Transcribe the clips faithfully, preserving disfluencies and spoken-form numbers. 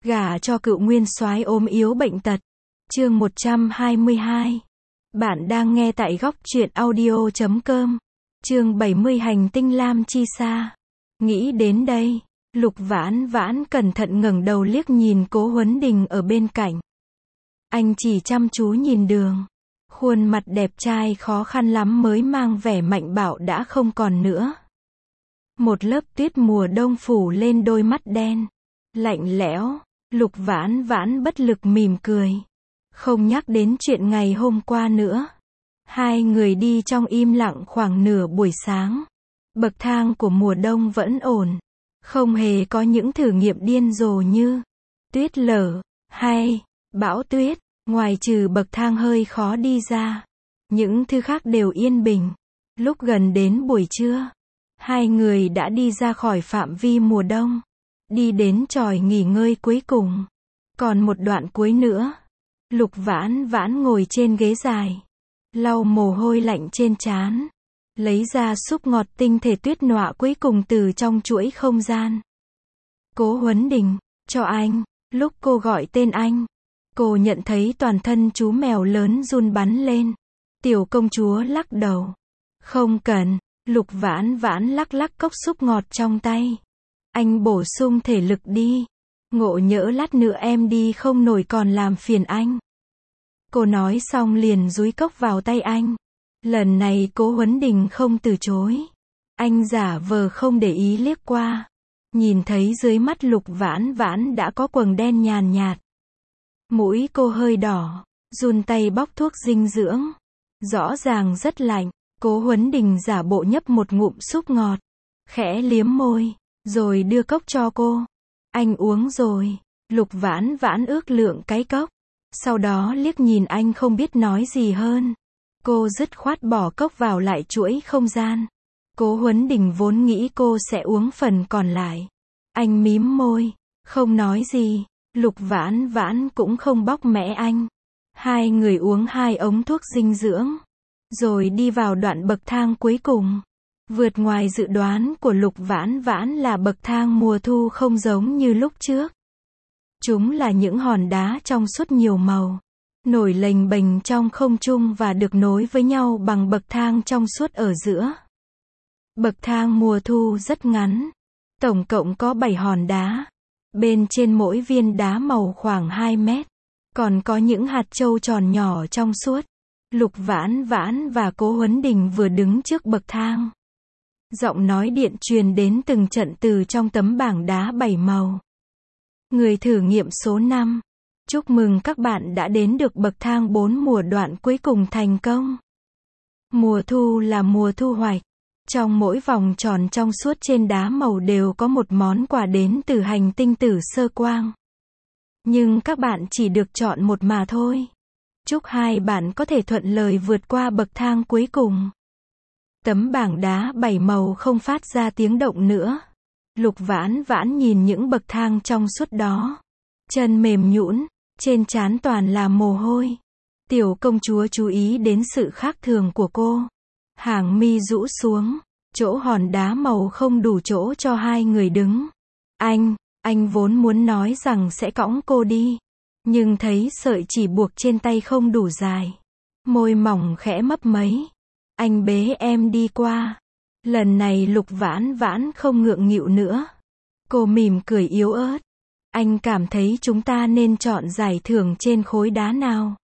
Gả cho cựu nguyên soái ốm yếu bệnh tật. Chương một trăm hai mươi hai. Bạn đang nghe tại góc truyện audio chấm com. Chương bảy mươi Hành tinh Lam Chi Sa. Nghĩ đến đây, Lục Vãn Vãn cẩn thận ngẩng đầu liếc nhìn Cố Huấn Đình ở bên cạnh. Anh chỉ chăm chú nhìn đường. Khuôn mặt đẹp trai khó khăn lắm mới mang vẻ mạnh bạo đã không còn nữa. Một lớp tuyết mùa đông phủ lên đôi mắt đen, lạnh lẽo. Lục Vãn Vãn bất lực mỉm cười. Không nhắc đến chuyện ngày hôm qua nữa. Hai người đi trong im lặng khoảng nửa buổi sáng. Bậc thang của mùa đông vẫn ổn. Không hề có những thử nghiệm điên rồ như tuyết lở hay bão tuyết. Ngoài trừ bậc thang hơi khó đi ra, những thứ khác đều yên bình. Lúc gần đến buổi trưa, hai người đã đi ra khỏi phạm vi mùa đông, đi đến chòi nghỉ ngơi cuối cùng. Còn một đoạn cuối nữa. Lục Vãn Vãn ngồi trên ghế dài, lau mồ hôi lạnh trên trán, lấy ra súp ngọt tinh thể tuyết nọa cuối cùng từ trong chuỗi không gian. Cố Huấn Đình, cho anh. Lúc cô gọi tên anh, cô nhận thấy toàn thân chú mèo lớn run bắn lên. Tiểu công chúa lắc đầu. Không cần. Lục Vãn Vãn lắc lắc cốc súp ngọt trong tay. Anh bổ sung thể lực đi. Ngộ nhỡ lát nữa em đi không nổi còn làm phiền anh. Cô nói xong liền dúi cốc vào tay anh. Lần này Cố Huấn Đình không từ chối. Anh giả vờ không để ý liếc qua. Nhìn thấy dưới mắt Lục Vãn Vãn đã có quầng đen nhàn nhạt. Mũi cô hơi đỏ, run tay bóc thuốc dinh dưỡng. Rõ ràng rất lạnh. Cố Huấn Đình giả bộ nhấp một ngụm súp ngọt, khẽ liếm môi, rồi đưa cốc cho cô. Anh uống rồi. Lục Vãn Vãn ước lượng cái cốc, sau đó liếc nhìn anh không biết nói gì hơn. Cô dứt khoát bỏ cốc vào lại chuỗi không gian. Cố Huấn Đình vốn nghĩ cô sẽ uống phần còn lại. Anh mím môi, không nói gì. Lục Vãn Vãn cũng không bóc mẽ anh. Hai người uống hai ống thuốc dinh dưỡng, rồi đi vào đoạn bậc thang cuối cùng. Vượt ngoài dự đoán của Lục Vãn Vãn là bậc thang mùa thu không giống như lúc trước. Chúng là những hòn đá trong suốt nhiều màu, nổi lềnh bềnh trong không trung và được nối với nhau bằng bậc thang trong suốt ở giữa. Bậc thang mùa thu rất ngắn, tổng cộng có bảy hòn đá. Bên trên mỗi viên đá màu khoảng hai mét, còn có những hạt châu tròn nhỏ trong suốt. Lục Vãn Vãn và Cố Huấn Đình vừa đứng trước bậc thang. Giọng nói điện truyền đến từng trận từ trong tấm bảng đá bảy màu. Người thử nghiệm số năm. Chúc mừng các bạn đã đến được bậc thang bốn mùa đoạn cuối cùng thành công. Mùa thu là mùa thu hoạch. Trong mỗi vòng tròn trong suốt trên đá màu đều có một món quà đến từ hành tinh Tử Sơ Quang. Nhưng các bạn chỉ được chọn một mà thôi. Chúc hai bạn có thể thuận lợi vượt qua bậc thang cuối cùng. Tấm bảng đá bảy màu không phát ra tiếng động nữa. Lục Vãn Vãn nhìn những bậc thang trong suốt đó. Chân mềm nhũn, trên trán toàn là mồ hôi. Tiểu công chúa chú ý đến sự khác thường của cô. Hàng mi rũ xuống, chỗ hòn đá màu không đủ chỗ cho hai người đứng. Anh, anh vốn muốn nói rằng sẽ cõng cô đi. Nhưng thấy sợi chỉ buộc trên tay không đủ dài. Môi mỏng khẽ mấp mấy. Anh bế em đi qua. Lần này Lục Vãn Vãn không ngượng nghịu nữa. Cô mỉm cười yếu ớt. Anh cảm thấy chúng ta nên chọn giải thưởng trên khối đá nào?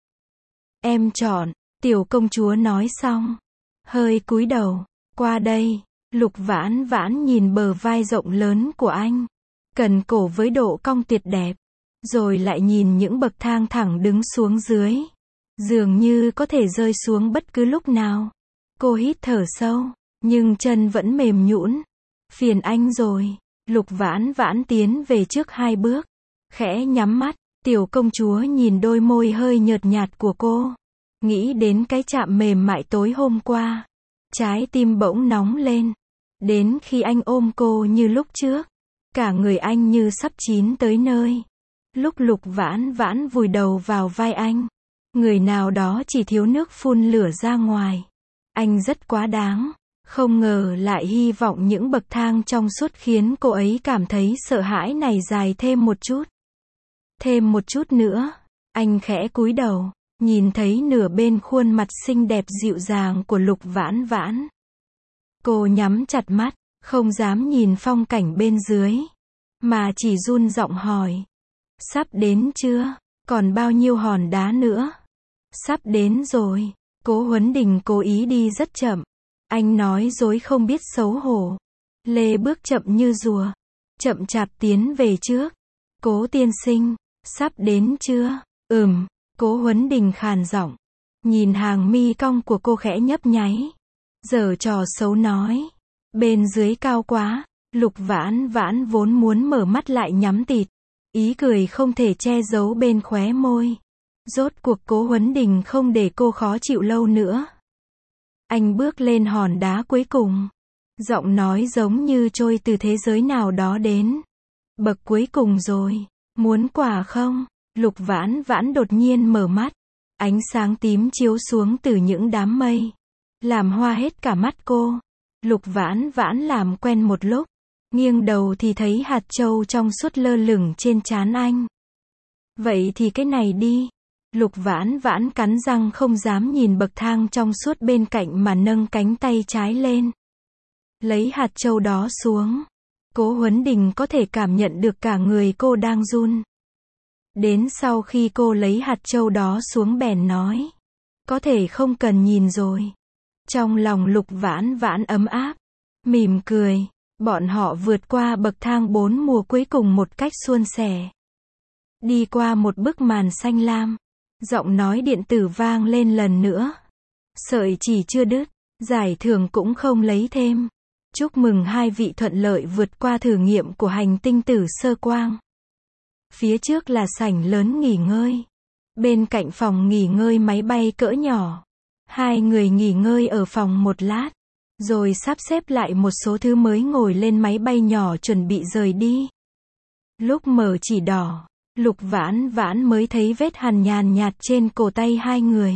Em chọn. Tiểu công chúa nói xong, hơi cúi đầu. Qua đây. Lục Vãn Vãn nhìn bờ vai rộng lớn của anh, cần cổ với độ cong tuyệt đẹp. Rồi lại nhìn những bậc thang thẳng đứng xuống dưới. Dường như có thể rơi xuống bất cứ lúc nào. Cô hít thở sâu, nhưng chân vẫn mềm nhũn. Phiền anh rồi. Lục Vãn Vãn tiến về trước hai bước, khẽ nhắm mắt. Tiểu công chúa nhìn đôi môi hơi nhợt nhạt của cô, nghĩ đến cái chạm mềm mại tối hôm qua. Trái tim bỗng nóng lên. Đến khi anh ôm cô như lúc trước, cả người anh như sắp chín tới nơi. Lúc Lục Vãn Vãn vùi đầu vào vai anh, người nào đó chỉ thiếu nước phun lửa ra ngoài. Anh rất quá đáng. Không ngờ lại hy vọng những bậc thang trong suốt khiến cô ấy cảm thấy sợ hãi này dài thêm một chút. Thêm một chút nữa. Anh khẽ cúi đầu, nhìn thấy nửa bên khuôn mặt xinh đẹp dịu dàng của Lục Vãn Vãn. Cô nhắm chặt mắt, không dám nhìn phong cảnh bên dưới, mà chỉ run giọng hỏi. Sắp đến chưa? Còn bao nhiêu hòn đá nữa? Sắp đến rồi. Cố Huấn Đình cố ý đi rất chậm. Anh nói dối không biết xấu hổ. Lê bước chậm như rùa, chậm chạp tiến về trước. Cố tiên sinh, sắp đến chưa? Ừm, Cố Huấn Đình khàn giọng. Nhìn hàng mi cong của cô khẽ nhấp nháy. Giở trò xấu nói. Bên dưới cao quá. Lục Vãn Vãn vốn muốn mở mắt lại nhắm tịt. Ý cười không thể che giấu bên khóe môi. Rốt cuộc Cố Huấn Đình không để cô khó chịu lâu nữa. Anh bước lên hòn đá cuối cùng. Giọng nói giống như trôi từ thế giới nào đó đến. Bậc cuối cùng rồi. Muốn quả không? Lục Vãn Vãn đột nhiên mở mắt. Ánh sáng tím chiếu xuống từ những đám mây. Làm hoa hết cả mắt cô. Lục Vãn Vãn làm quen một lúc. Nghiêng đầu thì thấy hạt châu trong suốt lơ lửng trên trán anh. Vậy thì cái này đi. Lục Vãn Vãn cắn răng không dám nhìn bậc thang trong suốt bên cạnh mà nâng cánh tay trái lên. Lấy hạt châu đó xuống. Cố Huấn Đình có thể cảm nhận được cả người cô đang run. Đến sau khi cô lấy hạt châu đó xuống bèn nói. Có thể không cần nhìn rồi. Trong lòng Lục Vãn Vãn ấm áp. Mỉm cười. Bọn họ vượt qua bậc thang bốn mùa cuối cùng một cách suôn sẻ. Đi qua một bức màn xanh lam. Giọng nói điện tử vang lên lần nữa. Sợi chỉ chưa đứt. Giải thưởng cũng không lấy thêm. Chúc mừng hai vị thuận lợi vượt qua thử nghiệm của hành tinh tử sơ quang. Phía trước là sảnh lớn nghỉ ngơi. Bên cạnh phòng nghỉ ngơi máy bay cỡ nhỏ. Hai người nghỉ ngơi ở phòng một lát. Rồi sắp xếp lại một số thứ mới ngồi lên máy bay nhỏ chuẩn bị rời đi. Lúc mở chỉ đỏ, Lục Vãn Vãn mới thấy vết hằn nhàn nhạt trên cổ tay hai người.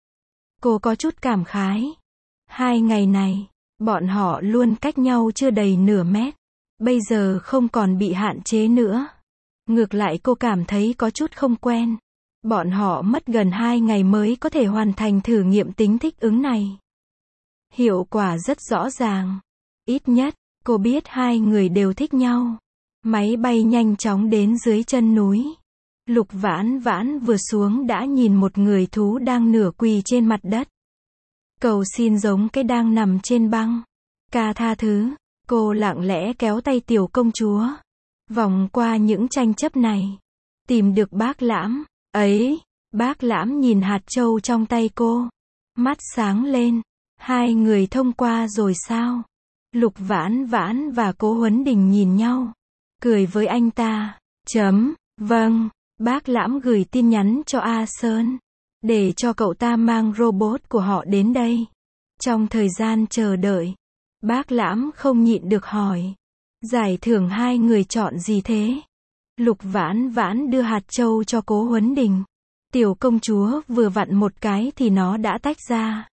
Cô có chút cảm khái. Hai ngày này, bọn họ luôn cách nhau chưa đầy nửa mét. Bây giờ không còn bị hạn chế nữa. Ngược lại cô cảm thấy có chút không quen. Bọn họ mất gần hai ngày mới có thể hoàn thành thử nghiệm tính thích ứng này. Hiệu quả rất rõ ràng. Ít nhất, cô biết hai người đều thích nhau. Máy bay nhanh chóng đến dưới chân núi. Lục Vãn Vãn vừa xuống đã nhìn một người thú đang nửa quỳ trên mặt đất. Cầu xin giống cái đang nằm trên băng. Ca tha thứ. Cô lặng lẽ kéo tay tiểu công chúa. Vòng qua những tranh chấp này. Tìm được Bác Lãm. Ấy, Bác Lãm nhìn hạt châu trong tay cô. Mắt sáng lên. Hai người thông qua rồi sao? Lục Vãn Vãn và Cố Huấn Đình nhìn nhau. Cười với anh ta. Chấm, vâng, Bác Lãm gửi tin nhắn cho A Sơn. Để cho cậu ta mang robot của họ đến đây. Trong thời gian chờ đợi, Bác Lãm không nhịn được hỏi. Giải thưởng hai người chọn gì thế? Lục Vãn Vãn đưa hạt châu cho Cố Huấn Đình. Tiểu công chúa vừa vặn một cái thì nó đã tách ra.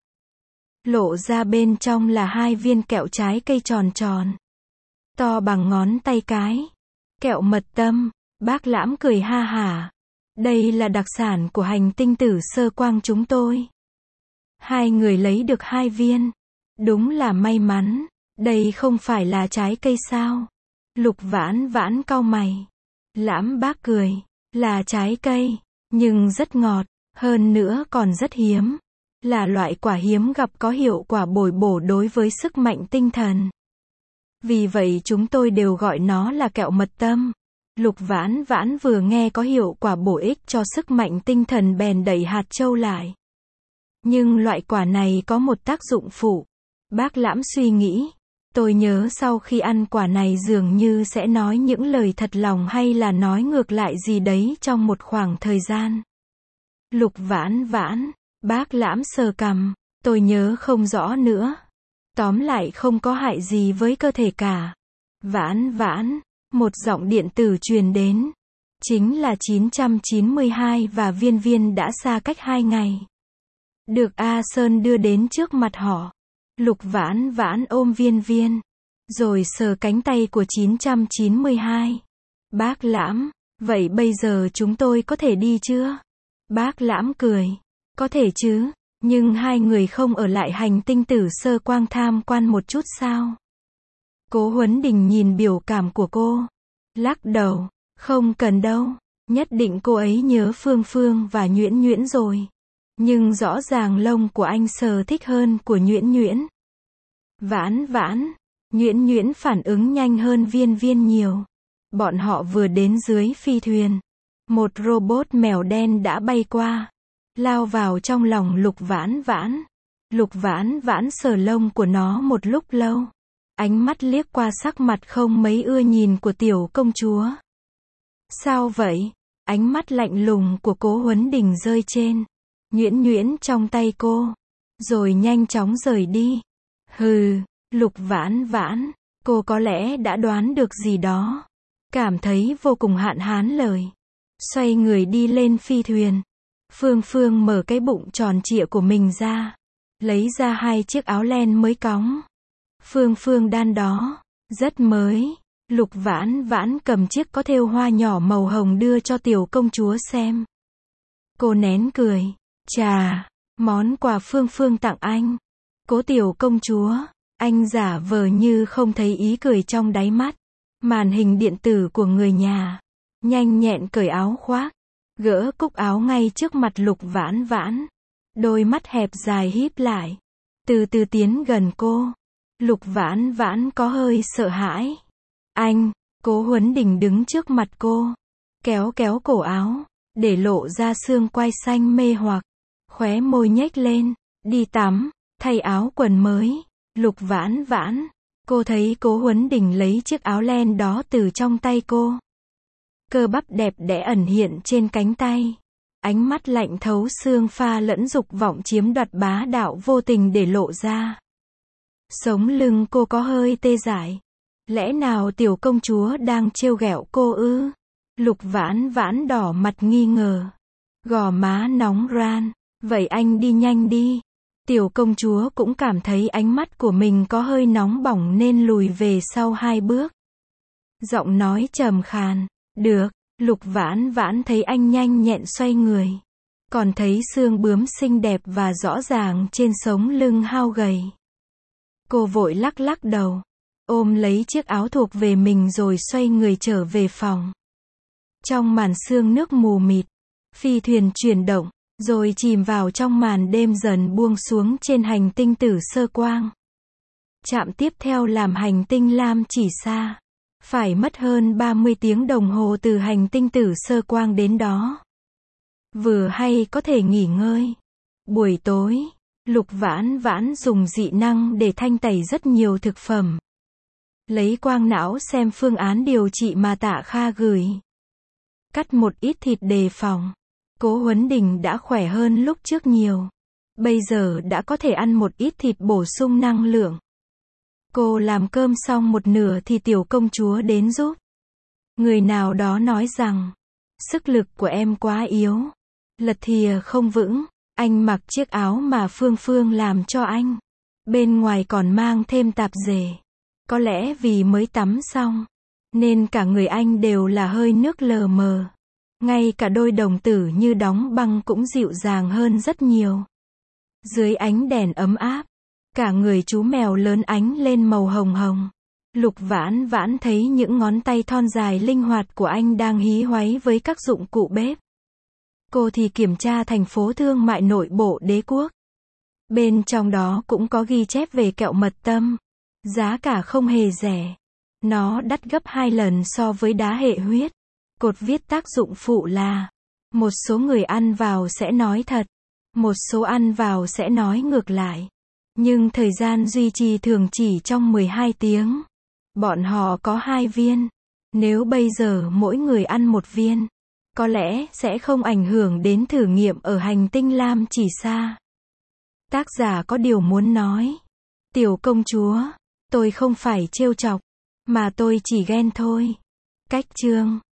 Lộ ra bên trong là hai viên kẹo trái cây tròn tròn. To bằng ngón tay cái. Kẹo mật tâm. Bác Lãm cười ha hả. Đây là đặc sản của hành tinh tử sơ quang chúng tôi. Hai người lấy được hai viên. Đúng là may mắn. Đây không phải là trái cây sao? Lục Vãn Vãn cau mày. Lãm bác cười. Là trái cây. Nhưng rất ngọt. Hơn nữa còn rất hiếm. Là loại quả hiếm gặp có hiệu quả bồi bổ đối với sức mạnh tinh thần. Vì vậy chúng tôi đều gọi nó là kẹo mật tâm. Lục Vãn Vãn vừa nghe có hiệu quả bổ ích cho sức mạnh tinh thần bèn đẩy hạt châu lại. Nhưng loại quả này có một tác dụng phụ. Bác Lãm suy nghĩ. Tôi nhớ sau khi ăn quả này dường như sẽ nói những lời thật lòng hay là nói ngược lại gì đấy trong một khoảng thời gian. Lục Vãn Vãn. Bác Lãm sờ cằm. Tôi nhớ không rõ nữa. Tóm lại không có hại gì với cơ thể cả. Vãn Vãn. Một giọng điện tử truyền đến. Chính là chín trăm chín mươi hai và Viên Viên đã xa cách hai ngày. Được A Sơn đưa đến trước mặt họ. Lục Vãn Vãn ôm Viên Viên. Rồi sờ cánh tay của chín trăm chín mươi hai. Bác Lãm. Vậy bây giờ chúng tôi có thể đi chưa? Bác Lãm cười. Có thể chứ, nhưng hai người không ở lại hành tinh Tử Sơ Quang tham quan một chút sao? Cố Huấn Đình nhìn biểu cảm của cô. Lắc đầu. Không cần đâu. Nhất định cô ấy nhớ Phương Phương và Nhuyễn Nhuyễn rồi. Nhưng rõ ràng lông của anh sờ thích hơn của Nhuyễn Nhuyễn. Vãn vãn. Nhuyễn Nhuyễn phản ứng nhanh hơn Viên Viên nhiều. Bọn họ vừa đến dưới phi thuyền. Một robot mèo đen đã bay qua. Lao vào trong lòng Lục Vãn Vãn. Lục Vãn Vãn sờ lông của nó một lúc lâu. Ánh mắt liếc qua sắc mặt không mấy ưa nhìn của tiểu công chúa. Sao vậy? Ánh mắt lạnh lùng của Cố Huấn Đình rơi trên Nhuyễn Nhuyễn trong tay cô. Rồi nhanh chóng rời đi. Hừ, Lục Vãn Vãn. Cô có lẽ đã đoán được gì đó. Cảm thấy vô cùng hạn hán lời. Xoay người đi lên phi thuyền. Phương Phương mở cái bụng tròn trịa của mình ra. Lấy ra hai chiếc áo len mới cóng. Phương Phương đan đó. Rất mới. Lục Vãn Vãn cầm chiếc có thêu hoa nhỏ màu hồng đưa cho tiểu công chúa xem. Cô nén cười. Chà, món quà Phương Phương tặng anh. Cố tiểu công chúa. Anh giả vờ như không thấy ý cười trong đáy mắt. Màn hình điện tử của người nhà. Nhanh nhẹn cởi áo khoác. Gỡ cúc áo ngay trước mặt Lục Vãn Vãn. Đôi mắt hẹp dài híp lại. Từ từ tiến gần cô. Lục Vãn Vãn có hơi sợ hãi. Anh, Cố Huấn Đình đứng trước mặt cô. Kéo kéo cổ áo. Để lộ ra xương quai xanh mê hoặc. Khóe môi nhếch lên. Đi tắm. Thay áo quần mới. Lục Vãn Vãn. Cô thấy Cố Huấn Đình lấy chiếc áo len đó từ trong tay cô. Cơ bắp đẹp đẽ ẩn hiện trên cánh tay. Ánh mắt lạnh thấu xương pha lẫn dục vọng chiếm đoạt bá đạo vô tình để lộ ra. Sống lưng cô có hơi tê dại. Lẽ nào tiểu công chúa đang trêu ghẹo cô ư? Lục Vãn Vãn đỏ mặt nghi ngờ. Gò má nóng ran. Vậy anh đi nhanh đi. Tiểu công chúa cũng cảm thấy ánh mắt của mình có hơi nóng bỏng nên lùi về sau hai bước. Giọng nói trầm khàn. Được. Lục Vãn Vãn thấy anh nhanh nhẹn xoay người. Còn thấy xương bướm xinh đẹp và rõ ràng trên sống lưng hao gầy. Cô vội lắc lắc đầu. Ôm lấy chiếc áo thuộc về mình rồi xoay người trở về phòng. Trong màn sương nước mù mịt. Phi thuyền chuyển động. Rồi chìm vào trong màn đêm dần buông xuống trên hành tinh Tử Sơ Quang. Trạm tiếp theo làm hành tinh Lam Chỉ Sa. Phải mất hơn ba mươi tiếng đồng hồ từ hành tinh Tử Sơ Quang đến đó. Vừa hay có thể nghỉ ngơi. Buổi tối, Lục Vãn Vãn dùng dị năng để thanh tẩy rất nhiều thực phẩm. Lấy quang não xem phương án điều trị mà Tạ Kha gửi. Cắt một ít thịt đề phòng. Cố Huấn Đình đã khỏe hơn lúc trước nhiều. Bây giờ đã có thể ăn một ít thịt bổ sung năng lượng. Cô làm cơm xong một nửa thì tiểu công chúa đến giúp. Người nào đó nói rằng, sức lực của em quá yếu. Lật thìa không vững. Anh mặc chiếc áo mà Phương Phương làm cho anh. Bên ngoài còn mang thêm tạp dề. Có lẽ vì mới tắm xong. Nên cả người anh đều là hơi nước lờ mờ. Ngay cả đôi đồng tử như đóng băng cũng dịu dàng hơn rất nhiều. Dưới ánh đèn ấm áp. Cả người chú mèo lớn ánh lên màu hồng hồng. Lục Vãn Vãn thấy những ngón tay thon dài linh hoạt của anh đang hí hoáy với các dụng cụ bếp. Cô thì kiểm tra thành phố thương mại nội bộ đế quốc. Bên trong đó cũng có ghi chép về kẹo mật tâm. Giá cả không hề rẻ. Nó đắt gấp hai lần so với đá hệ huyết. Cột viết tác dụng phụ là một số người ăn vào sẽ nói thật. Một số ăn vào sẽ nói ngược lại. Nhưng thời gian duy trì thường chỉ trong mười hai tiếng. Bọn họ có hai viên. Nếu bây giờ mỗi người ăn một viên, có lẽ sẽ không ảnh hưởng đến thử nghiệm ở hành tinh Lam Chỉ Sa. Tác giả có điều muốn nói. Tiểu công chúa, tôi không phải trêu chọc, mà tôi chỉ ghen thôi. Cách chương